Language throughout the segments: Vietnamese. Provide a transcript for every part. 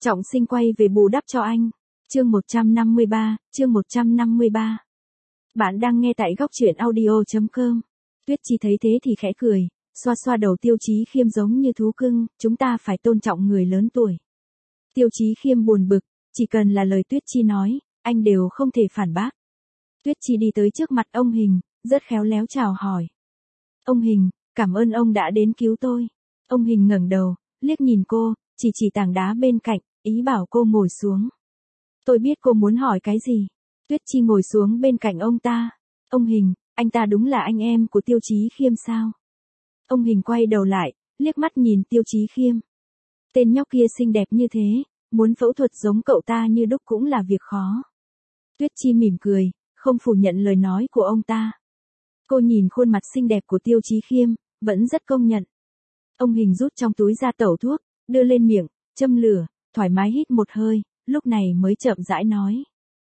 Trọng Sinh quay về bù đắp cho anh. Chương 153. Bạn đang nghe tại góc truyện audio.com. Tuyết Chi thấy thế thì khẽ cười, xoa xoa đầu Tiêu Chí Khiêm giống như thú cưng, chúng ta phải tôn trọng người lớn tuổi. Tiêu Chí Khiêm buồn bực, chỉ cần là lời Tuyết Chi nói, anh đều không thể phản bác. Tuyết Chi đi tới trước mặt ông Hình, rất khéo léo chào hỏi. Ông Hình, cảm ơn ông đã đến cứu tôi. Ông Hình ngẩng đầu, liếc nhìn cô, chỉ tảng đá bên cạnh, ý bảo cô ngồi xuống. Tôi biết cô muốn hỏi cái gì. Tuyết Chi ngồi xuống bên cạnh ông ta. Ông Hình, anh ta đúng là anh em của Tiêu Chí Khiêm sao? Ông Hình quay đầu lại, liếc mắt nhìn Tiêu Chí Khiêm. Tên nhóc kia xinh đẹp như thế, muốn phẫu thuật giống cậu ta như đúc cũng là việc khó. Tuyết Chi mỉm cười, không phủ nhận lời nói của ông ta. Cô nhìn khuôn mặt xinh đẹp của Tiêu Chí Khiêm, vẫn rất công nhận. Ông Hình rút trong túi ra tẩu thuốc, đưa lên miệng, châm lửa, thoải mái hít một hơi, lúc này mới chậm rãi nói.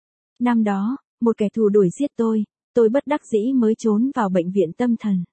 Năm đó, một kẻ thù đuổi giết tôi bất đắc dĩ mới trốn vào bệnh viện tâm thần.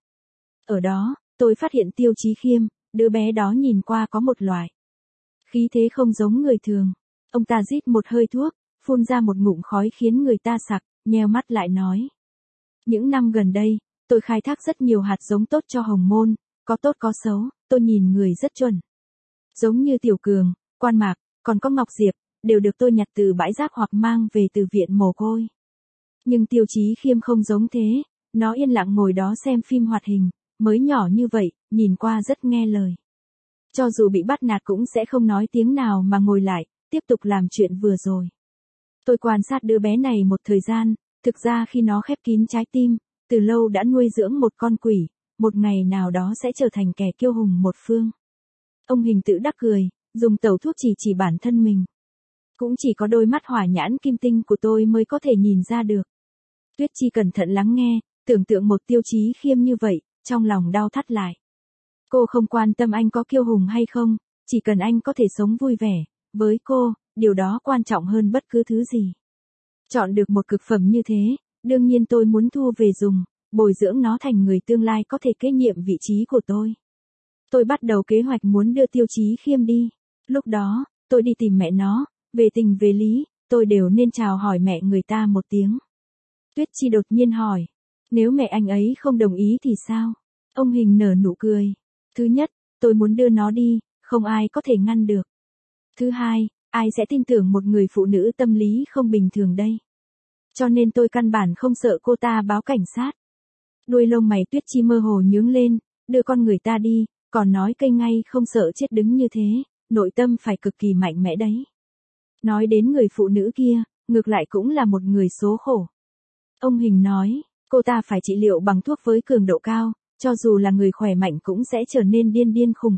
Ở đó, tôi phát hiện Tiêu Chí Khiêm, đứa bé đó nhìn qua có một loại khí thế không giống người thường. Ông ta rít một hơi thuốc, phun ra một ngụm khói khiến người ta sặc, nheo mắt lại nói. Những năm gần đây, tôi khai thác rất nhiều hạt giống tốt cho Hồng Môn, có tốt có xấu, tôi nhìn người rất chuẩn. Giống như Tiểu Cường, Quan Mạc, còn có Ngọc Diệp, đều được tôi nhặt từ bãi rác hoặc mang về từ viện mồ côi. Nhưng Tiêu Chí Khiêm không giống thế, nó yên lặng ngồi đó xem phim hoạt hình, mới nhỏ như vậy, nhìn qua rất nghe lời. Cho dù bị bắt nạt cũng sẽ không nói tiếng nào mà ngồi lại, tiếp tục làm chuyện vừa rồi. Tôi quan sát đứa bé này một thời gian, thực ra khi nó khép kín trái tim, từ lâu đã nuôi dưỡng một con quỷ, một ngày nào đó sẽ trở thành kẻ kiêu hùng một phương. Ông Hình tự đắc cười, dùng tẩu thuốc chỉ bản thân mình. Cũng chỉ có đôi mắt hỏa nhãn kim tinh của tôi mới có thể nhìn ra được. Tuyết Chi cẩn thận lắng nghe, tưởng tượng một Tiêu Chí Khiêm như vậy, trong lòng đau thắt lại. Cô không quan tâm anh có kiêu hùng hay không, chỉ cần anh có thể sống vui vẻ, với cô, điều đó quan trọng hơn bất cứ thứ gì. Chọn được một cực phẩm như thế, đương nhiên tôi muốn thu về dùng, bồi dưỡng nó thành người tương lai có thể kế nhiệm vị trí của tôi. Tôi bắt đầu kế hoạch muốn đưa Tiêu Chí Khiêm đi. Lúc đó, tôi đi tìm mẹ nó, về tình về lý, tôi đều nên chào hỏi mẹ người ta một tiếng. Tuyết Chi đột nhiên hỏi, nếu mẹ anh ấy không đồng ý thì sao? Ông Hình nở nụ cười. Thứ nhất, tôi muốn đưa nó đi, không ai có thể ngăn được. Thứ hai, ai sẽ tin tưởng một người phụ nữ tâm lý không bình thường đây? Cho nên tôi căn bản không sợ cô ta báo cảnh sát. Đuôi lông mày Tuyết Chi mơ hồ nhướng lên, đưa con người ta đi, còn nói cây ngay không sợ chết đứng như thế, nội tâm phải cực kỳ mạnh mẽ đấy. Nói đến người phụ nữ kia, ngược lại cũng là một người số khổ. Ông Hình nói, cô ta phải trị liệu bằng thuốc với cường độ cao, cho dù là người khỏe mạnh cũng sẽ trở nên điên khùng.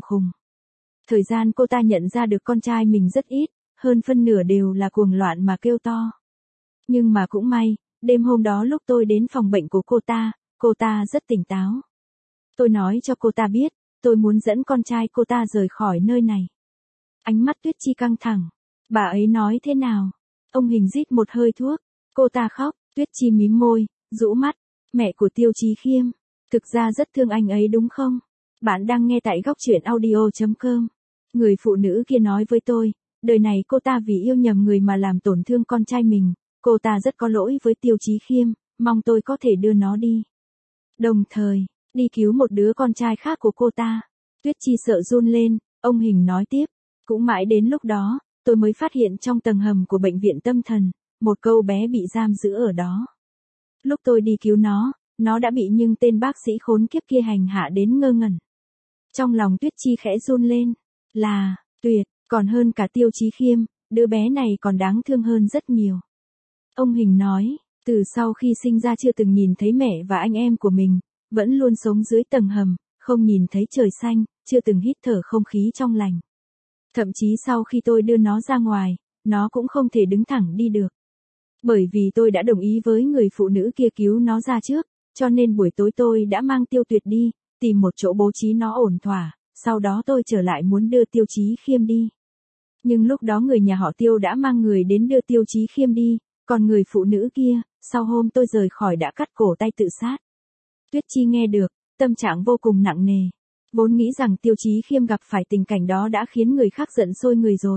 Thời gian cô ta nhận ra được con trai mình rất ít, hơn phân nửa đều là cuồng loạn mà kêu to. Nhưng mà cũng may, đêm hôm đó lúc tôi đến phòng bệnh của cô ta rất tỉnh táo. Tôi nói cho cô ta biết, tôi muốn dẫn con trai cô ta rời khỏi nơi này. Ánh mắt Tuyết Chi căng thẳng. Bà ấy nói thế nào? Ông Hình rít một hơi thuốc. Cô ta khóc, Tuyết Chi mím môi, rũ mắt. Mẹ của Tiêu Chí Khiêm. Thực ra rất thương anh ấy đúng không? Bạn đang nghe tại góc truyện audio.com. Người phụ nữ kia nói với tôi, đời này cô ta vì yêu nhầm người mà làm tổn thương con trai mình. Cô ta rất có lỗi với Tiêu Chí Khiêm, mong tôi có thể đưa nó đi. Đồng thời, đi cứu một đứa con trai khác của cô ta. Tuyết Chi sợ run lên, ông Hình nói tiếp. Cũng mãi đến lúc đó, tôi mới phát hiện trong tầng hầm của bệnh viện tâm thần, một cô bé bị giam giữ ở đó. Lúc tôi đi cứu nó đã bị nhưng tên bác sĩ khốn kiếp kia hành hạ đến ngơ ngẩn. Trong lòng Tuyết Chi khẽ run lên, là, tuyệt, còn hơn cả Tiêu Chí Khiêm, đứa bé này còn đáng thương hơn rất nhiều. Ông Hình nói, từ sau khi sinh ra chưa từng nhìn thấy mẹ và anh em của mình, vẫn luôn sống dưới tầng hầm, không nhìn thấy trời xanh, chưa từng hít thở không khí trong lành. Thậm chí sau khi tôi đưa nó ra ngoài, nó cũng không thể đứng thẳng đi được. Bởi vì tôi đã đồng ý với người phụ nữ kia cứu nó ra trước, cho nên buổi tối tôi đã mang Tiêu Tuyệt đi, tìm một chỗ bố trí nó ổn thỏa, sau đó tôi trở lại muốn đưa Tiêu Chí Khiêm đi. Nhưng lúc đó người nhà họ Tiêu đã mang người đến đưa Tiêu Chí Khiêm đi, còn người phụ nữ kia, sau hôm tôi rời khỏi đã cắt cổ tay tự sát. Tuyết Chi nghe được, tâm trạng vô cùng nặng nề. Vốn nghĩ rằng Tiêu Chí Khiêm gặp phải tình cảnh đó đã khiến người khác giận sôi người rồi,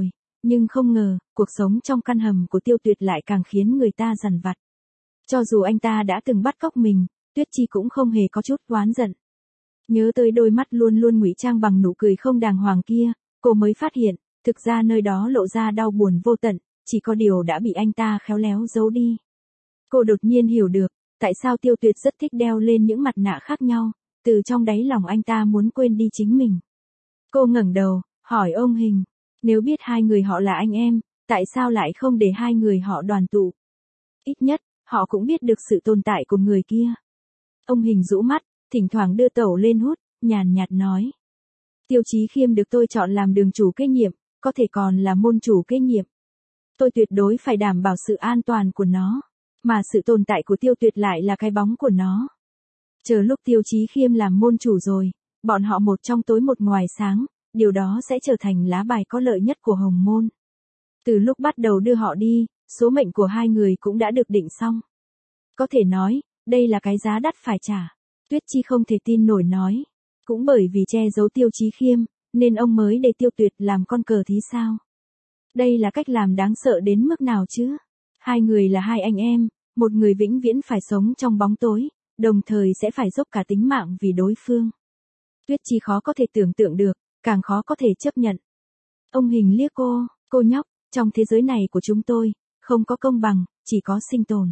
Nhưng không ngờ, cuộc sống trong căn hầm của Tiêu Tuyệt lại càng khiến người ta dằn vặt. Cho dù anh ta đã từng bắt cóc mình, Tuyết Chi cũng không hề có chút oán giận. Nhớ tới đôi mắt luôn luôn ngụy trang bằng nụ cười không đàng hoàng kia, cô mới phát hiện, thực ra nơi đó lộ ra đau buồn vô tận, chỉ có điều đã bị anh ta khéo léo giấu đi. Cô đột nhiên hiểu được, tại sao Tiêu Tuyệt rất thích đeo lên những mặt nạ khác nhau, từ trong đáy lòng anh ta muốn quên đi chính mình. Cô ngẩng đầu, hỏi ông Hình, nếu biết hai người họ là anh em, tại sao lại không để hai người họ đoàn tụ? Ít nhất, họ cũng biết được sự tồn tại của người kia. Ông Hình rũ mắt, thỉnh thoảng đưa tẩu lên hút, nhàn nhạt nói. Tiêu Chí Khiêm được tôi chọn làm đường chủ kế nhiệm, có thể còn là môn chủ kế nhiệm. Tôi tuyệt đối phải đảm bảo sự an toàn của nó, mà sự tồn tại của Tiêu Tuyệt lại là cái bóng của nó. Chờ lúc Tiêu Chí Khiêm làm môn chủ rồi, bọn họ một trong tối một ngoài sáng, điều đó sẽ trở thành lá bài có lợi nhất của Hồng Môn. Từ lúc bắt đầu đưa họ đi, số mệnh của hai người cũng đã được định xong. Có thể nói, đây là cái giá đắt phải trả. Tuyết Chi không thể tin nổi nói. Cũng bởi vì che giấu Tiêu Chí Khiêm, nên ông mới để Tiêu Tuyệt làm con cờ thí sao? Đây là cách làm đáng sợ đến mức nào chứ? Hai người là hai anh em, một người vĩnh viễn phải sống trong bóng tối, đồng thời sẽ phải dốc cả tính mạng vì đối phương. Tuyết Chi khó có thể tưởng tượng được, càng khó có thể chấp nhận. Ông Hình liếc cô nhóc, trong thế giới này của chúng tôi, không có công bằng, chỉ có sinh tồn.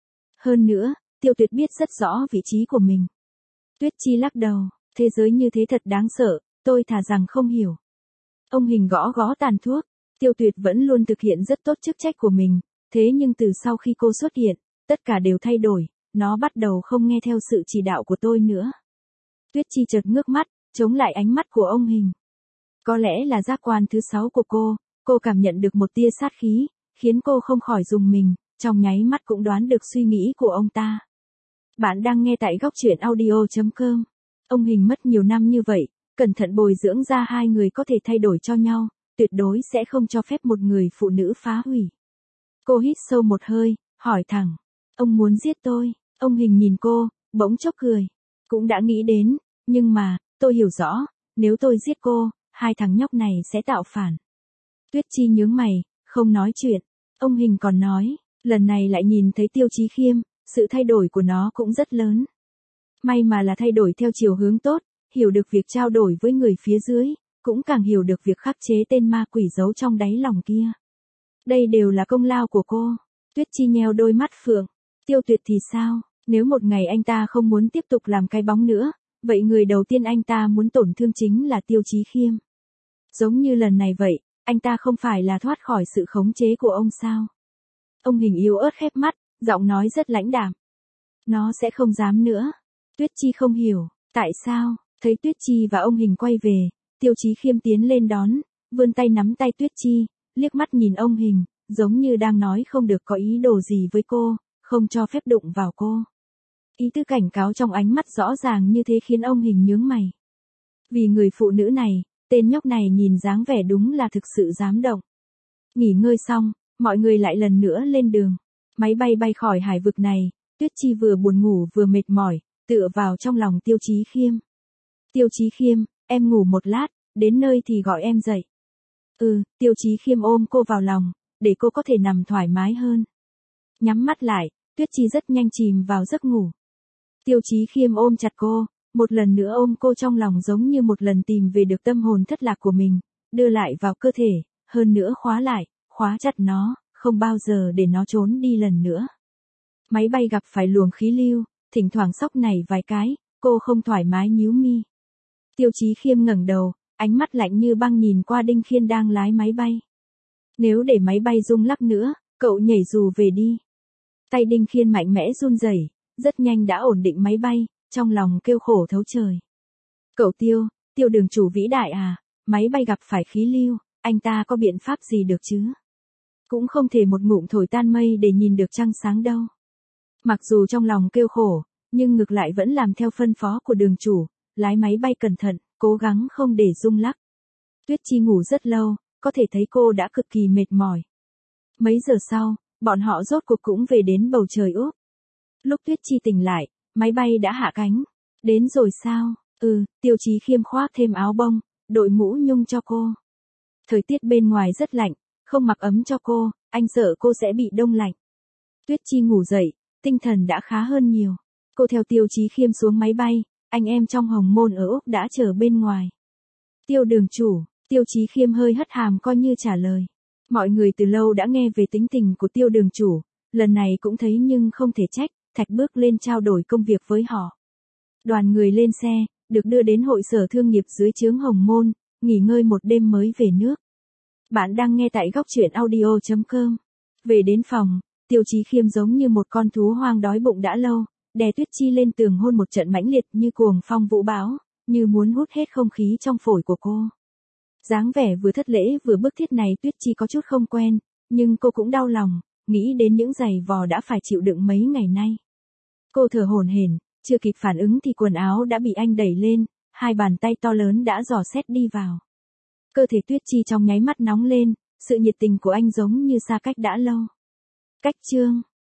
Hơn nữa, Tiêu Tuyệt biết rất rõ vị trí của mình. Tuyết Chi lắc đầu, thế giới như thế thật đáng sợ, tôi thà rằng không hiểu. Ông Hình gõ gõ tàn thuốc, Tiêu Tuyệt vẫn luôn thực hiện rất tốt chức trách của mình, thế nhưng từ sau khi cô xuất hiện, tất cả đều thay đổi, nó bắt đầu không nghe theo sự chỉ đạo của tôi nữa. Tuyết Chi chợt ngước mắt, chống lại ánh mắt của ông Hình. Có lẽ là giác quan thứ 6 của cô cảm nhận được một tia sát khí, khiến cô không khỏi rùng mình, trong nháy mắt cũng đoán được suy nghĩ của ông ta. Bạn đang nghe tại góc truyện audio.com. Ông Hình mất nhiều năm như vậy, cẩn thận bồi dưỡng ra hai người có thể thay đổi cho nhau, tuyệt đối sẽ không cho phép một người phụ nữ phá hủy. Cô hít sâu một hơi, hỏi thẳng, ông muốn giết tôi? Ông Hình nhìn cô, bỗng chốc cười. Cũng đã nghĩ đến, nhưng mà, tôi hiểu rõ, nếu tôi giết cô, hai thằng nhóc này sẽ tạo phản. Tuyết Chi nhướng mày, không nói chuyện. Ông Hình còn nói, lần này lại nhìn thấy Tiêu Chí Khiêm, sự thay đổi của nó cũng rất lớn. May mà là thay đổi theo chiều hướng tốt, hiểu được việc trao đổi với người phía dưới, cũng càng hiểu được việc khắc chế tên ma quỷ giấu trong đáy lòng kia. Đây đều là công lao của cô. Tuyết Chi nheo đôi mắt phượng. Tiêu Tuyệt thì sao? Nếu một ngày anh ta không muốn tiếp tục làm cái bóng nữa, vậy người đầu tiên anh ta muốn tổn thương chính là Tiêu Chí Khiêm. Giống như lần này vậy, anh ta không phải là thoát khỏi sự khống chế của ông sao? Ông Hình yếu ớt khép mắt, giọng nói rất lãnh đạm. Nó sẽ không dám nữa. Tuyết Chi không hiểu, tại sao? Thấy Tuyết Chi và ông Hình quay về, Tiêu Chí Khiêm tiến lên đón, vươn tay nắm tay Tuyết Chi, liếc mắt nhìn ông Hình, giống như đang nói không được có ý đồ gì với cô, không cho phép đụng vào cô. Ý tứ cảnh cáo trong ánh mắt rõ ràng như thế khiến ông Hình nhướng mày. Vì người phụ nữ này, tên nhóc này nhìn dáng vẻ đúng là thực sự dám động. Nghỉ ngơi xong, mọi người lại lần nữa lên đường. Máy bay bay khỏi hải vực này, Tuyết Chi vừa buồn ngủ vừa mệt mỏi, tựa vào trong lòng Tiêu Chí Khiêm. Tiêu Chí Khiêm, em ngủ một lát, đến nơi thì gọi em dậy. Tiêu Chí Khiêm ôm cô vào lòng, để cô có thể nằm thoải mái hơn. Nhắm mắt lại, Tuyết Chi rất nhanh chìm vào giấc ngủ. Tiêu Chí Khiêm ôm chặt cô, một lần nữa ôm cô trong lòng giống như một lần tìm về được tâm hồn thất lạc của mình, đưa lại vào cơ thể, hơn nữa khóa chặt nó, không bao giờ để nó trốn đi lần nữa. Máy bay gặp phải luồng khí lưu, thỉnh thoảng sóc nảy vài cái, cô không thoải mái nhíu mi. Tiêu Chí Khiêm ngẩng đầu, ánh mắt lạnh như băng nhìn qua Đinh Khiên đang lái máy bay. Nếu để máy bay rung lắc nữa, cậu nhảy dù về đi. Tay Đinh Khiên mạnh mẽ run rẩy, rất nhanh đã ổn định máy bay, trong lòng kêu khổ thấu trời. Cậu Tiêu đường chủ vĩ đại à, máy bay gặp phải khí lưu, anh ta có biện pháp gì được chứ? Cũng không thể một ngụm thổi tan mây để nhìn được trăng sáng đâu. Mặc dù trong lòng kêu khổ, nhưng ngược lại vẫn làm theo phân phó của đường chủ, lái máy bay cẩn thận, cố gắng không để rung lắc. Tuyết Chi ngủ rất lâu, có thể thấy cô đã cực kỳ mệt mỏi. Mấy giờ sau, bọn họ rốt cuộc cũng về đến bầu trời Úc. Lúc Tuyết Chi tỉnh lại, máy bay đã hạ cánh. Đến rồi sao? Tiêu Chí Khiêm khoác thêm áo bông, đội mũ nhung cho cô. Thời tiết bên ngoài rất lạnh, Không mặc ấm cho cô, anh sợ cô sẽ bị đông lạnh. Tuyết Chi ngủ dậy, tinh thần đã khá hơn nhiều. Cô theo Tiêu Chí Khiêm xuống máy bay, anh em trong Hồng Môn ở Úc đã chờ bên ngoài. Tiêu đường chủ, Tiêu Chí Khiêm hơi hất hàm coi như trả lời. Mọi người từ lâu đã nghe về tính tình của Tiêu đường chủ, lần này cũng thấy nhưng không thể trách, Thạch bước lên trao đổi công việc với họ. Đoàn người lên xe, được đưa đến hội sở thương nghiệp dưới trướng Hồng Môn, nghỉ ngơi một đêm mới về nước. Bạn đang nghe tại góc truyện audio.com. Về đến phòng, Tiêu Chí Khiêm giống như một con thú hoang đói bụng đã lâu, đè Tuyết Chi lên tường hôn một trận mãnh liệt như cuồng phong vũ bão, như muốn hút hết không khí trong phổi của cô. Dáng vẻ vừa thất lễ vừa bức thiết này Tuyết Chi có chút không quen, nhưng cô cũng đau lòng, nghĩ đến những giày vò đã phải chịu đựng mấy ngày nay. Cô thở hổn hển, chưa kịp phản ứng thì quần áo đã bị anh đẩy lên, hai bàn tay to lớn đã dò xét đi vào. Cơ thể Tuyết Chi trong nháy mắt nóng lên, sự nhiệt tình của anh giống như xa cách đã lâu. Cách chương